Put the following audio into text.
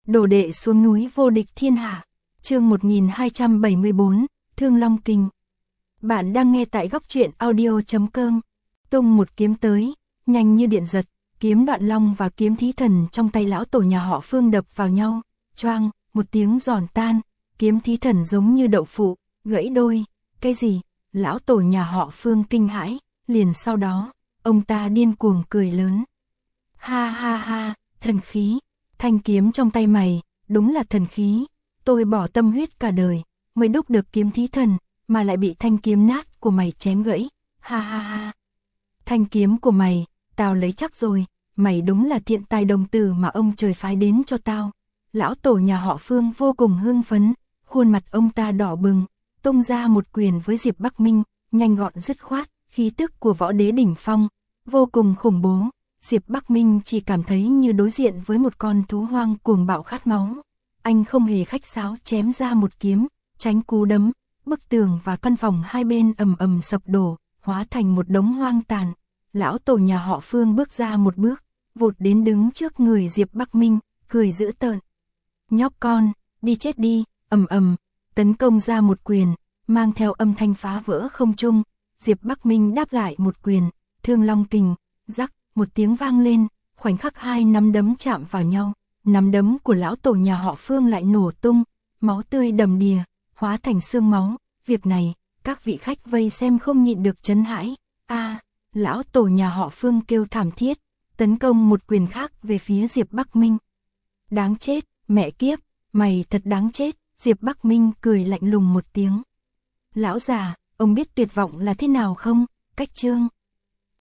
Đồ đệ xuống núi vô địch thiên hạ. Chương 1274, Thương Long Kình. Bạn đang nghe tại góc truyện audio.com. Tung một kiếm tới, nhanh như điện giật, kiếm Đoạn Long và kiếm Thí Thần trong tay lão tổ nhà họ Phương đập vào nhau, choang, một tiếng giòn tan, kiếm Thí Thần giống như đậu phụ, gãy đôi. Cái gì? Lão tổ nhà họ Phương kinh hãi, liền sau đó, ông ta điên cuồng cười lớn. Ha ha ha, thần khí, thanh kiếm trong tay mày, đúng là thần khí, tôi bỏ tâm huyết cả đời, mới đúc được kiếm Thí Thần, mà lại bị thanh kiếm nát của mày chém gãy, ha ha ha. Thanh kiếm của mày, tao lấy chắc rồi, mày đúng là thiện tài đồng tử mà ông trời phái đến cho tao. Lão tổ nhà họ Phương vô cùng hưng phấn, khuôn mặt ông ta đỏ bừng, tung ra một quyền với Diệp Bắc Minh, nhanh gọn dứt khoát, khí tức của võ đế đỉnh phong, vô cùng khủng bố. Diệp Bắc Minh chỉ cảm thấy như đối diện với một con thú hoang cuồng bạo khát máu. Anh không hề khách sáo chém ra một kiếm, tránh cú đấm, bức tường và căn phòng hai bên ầm ầm sập đổ, hóa thành một đống hoang tàn. Lão tổ nhà họ Phương bước ra một bước, vụt đến đứng trước người Diệp Bắc Minh, cười dữ tợn. Nhóc con, đi chết đi, ầm ầm, tấn công ra một quyền, mang theo âm thanh phá vỡ không trung. Diệp Bắc Minh đáp lại một quyền, Thương Long Kình, rắc, một tiếng vang lên, khoảnh khắc hai nắm đấm chạm vào nhau, nắm đấm của lão tổ nhà họ Phương lại nổ tung, máu tươi đầm đìa, hóa thành xương máu. Việc này, các vị khách vây xem không nhịn được chấn hãi. Lão tổ nhà họ Phương kêu thảm thiết, tấn công một quyền khác về phía Diệp Bắc Minh. Đáng chết, mẹ kiếp, mày thật đáng chết. Diệp Bắc Minh cười lạnh lùng một tiếng. Lão già, ông biết tuyệt vọng là thế nào không? Cách chương